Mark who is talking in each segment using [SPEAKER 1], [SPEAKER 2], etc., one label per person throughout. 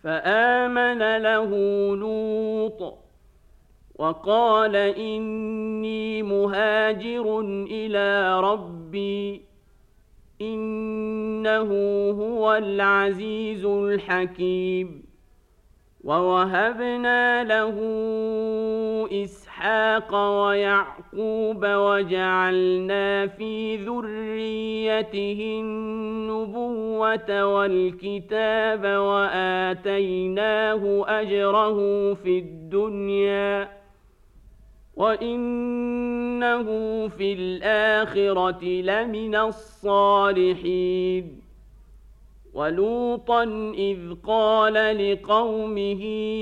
[SPEAKER 1] فآمن له لوط وقال إني مهاجر إلى ربي إنه هو العزيز الحكيم. ووهبنا له إسحاق ويعقوب وجعلنا في ذريته النبوة والكتاب وآتيناه أجره في الدنيا وإنه في الآخرة لمن الصالحين. ولوطا إذ قال لقومه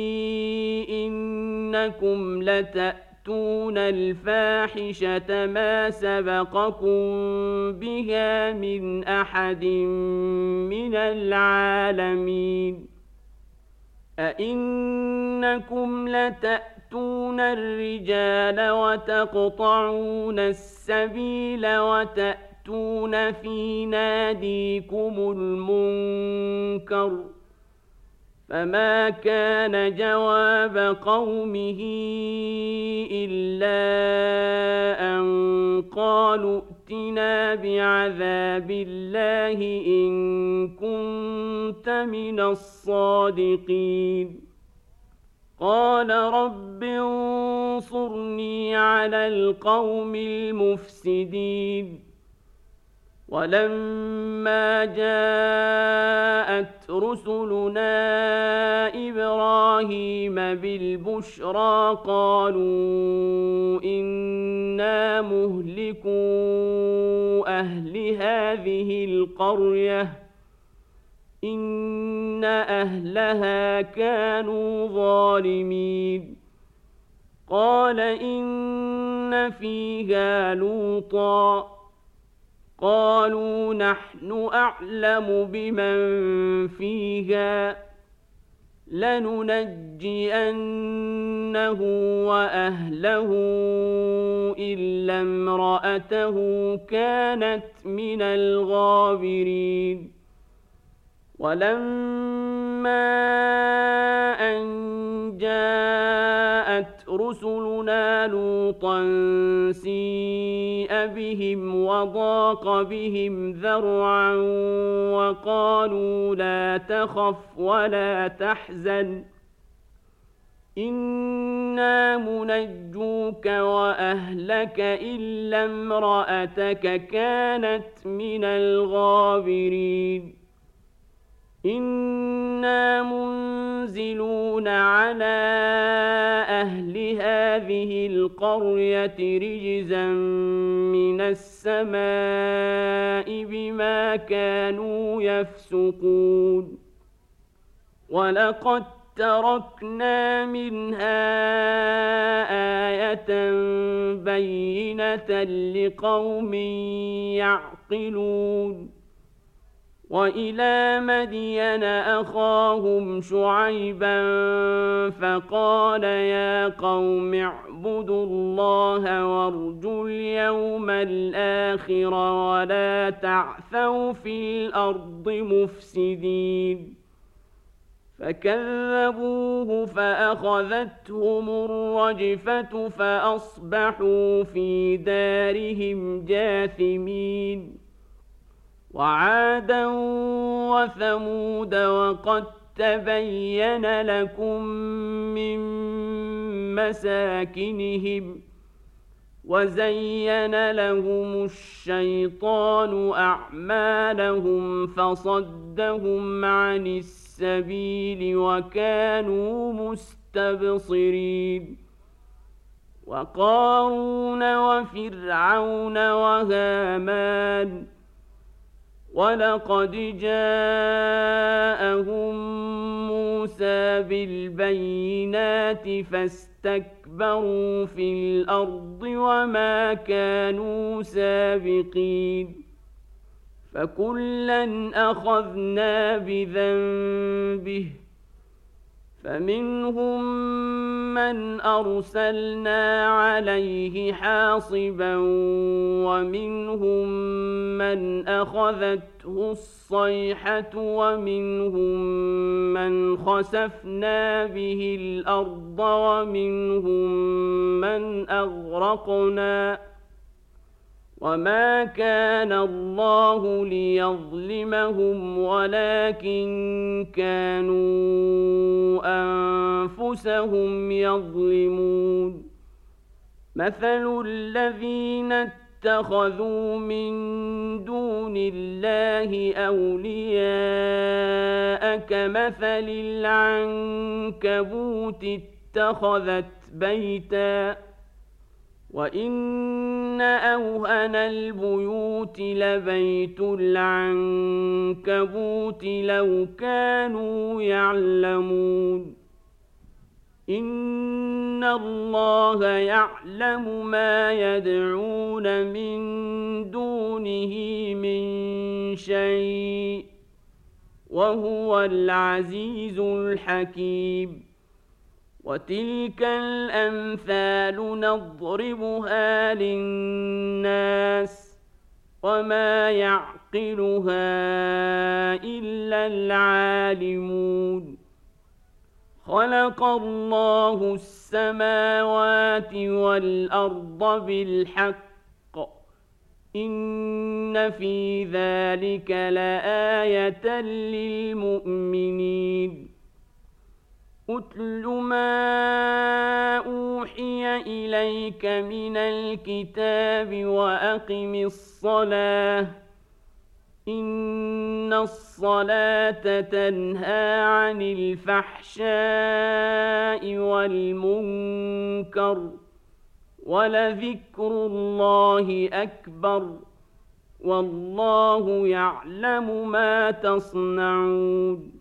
[SPEAKER 1] إنكم لتأتون الفاحشة ما سبقكم بها من أحد من العالمين. أئنكم لتأتون الرجال وتقطعون السبيل وتأتون في ناديكم المنكر. فما كان جواب قومه إلا أن قالوا ائتنا بعذاب الله إن كنت من الصادقين. قال رب انصرني على القوم المفسدين. ولما جاءت رسلنا إبراهيم بالبشرى قالوا إنا مهلكو أهل هذه القرية إن أهلها كانوا ظالمين. قال إن فيها لوطا قالوا نحن أعلم بمن فيها لننجينه وأهله إلا امرأته كانت من الغابرين. ولما أن جاءت رسلنا لوطا سيء بهم وضاق بهم ذرعا وقالوا لا تخف ولا تحزن إنا منجوك وأهلك إلا امرأتك كانت من الغابرين. إنا منزلون على أهل هذه القرية رجزا من السماء بما كانوا يفسقون. ولقد تركنا منها آية بينة لقوم يعقلون. وإلى مدين أخاهم شعيبا فقال يا قوم اعبدوا الله وارجوا اليوم الآخر ولا تعثوا في الأرض مفسدين. فكذبوه فأخذتهم الرجفة فأصبحوا في دارهم جاثمين. وعادا وثمود وقد تبين لكم من مساكنهم وزين لهم الشيطان أعمالهم فصدهم عن السبيل وكانوا مستبصرين. وقارون وفرعون وهامان ولقد جاءهم موسى بالبينات فاستكبروا في الأرض وما كانوا سابقين. فكلا أخذنا بذنبه فمنهم من أرسلنا عليه حاصبا ومنهم من أخذته الصيحة ومنهم من خسفنا به الأرض ومنهم من أغرقنا وما كان الله ليظلمهم ولكن كانوا أنفسهم يظلمون مثل الذين اتخذوا من دون الله أولياء كمثل العنكبوت اتخذت بيتا وإن أوهن البيوت لبيت العنكبوت لو كانوا يعلمون إن الله يعلم ما يدعون من دونه من شيء وهو العزيز الحكيم وتلك الأمثال نضربها للناس وما يعقلها إلا العالمون خلق الله السماوات والأرض بالحق إن في ذلك لآية للمؤمنين أتل ما أوحي إليك من الكتاب وأقم الصلاة إن الصلاة تنهى عن الفحشاء والمنكر ولذكر الله أكبر والله يعلم ما تصنعون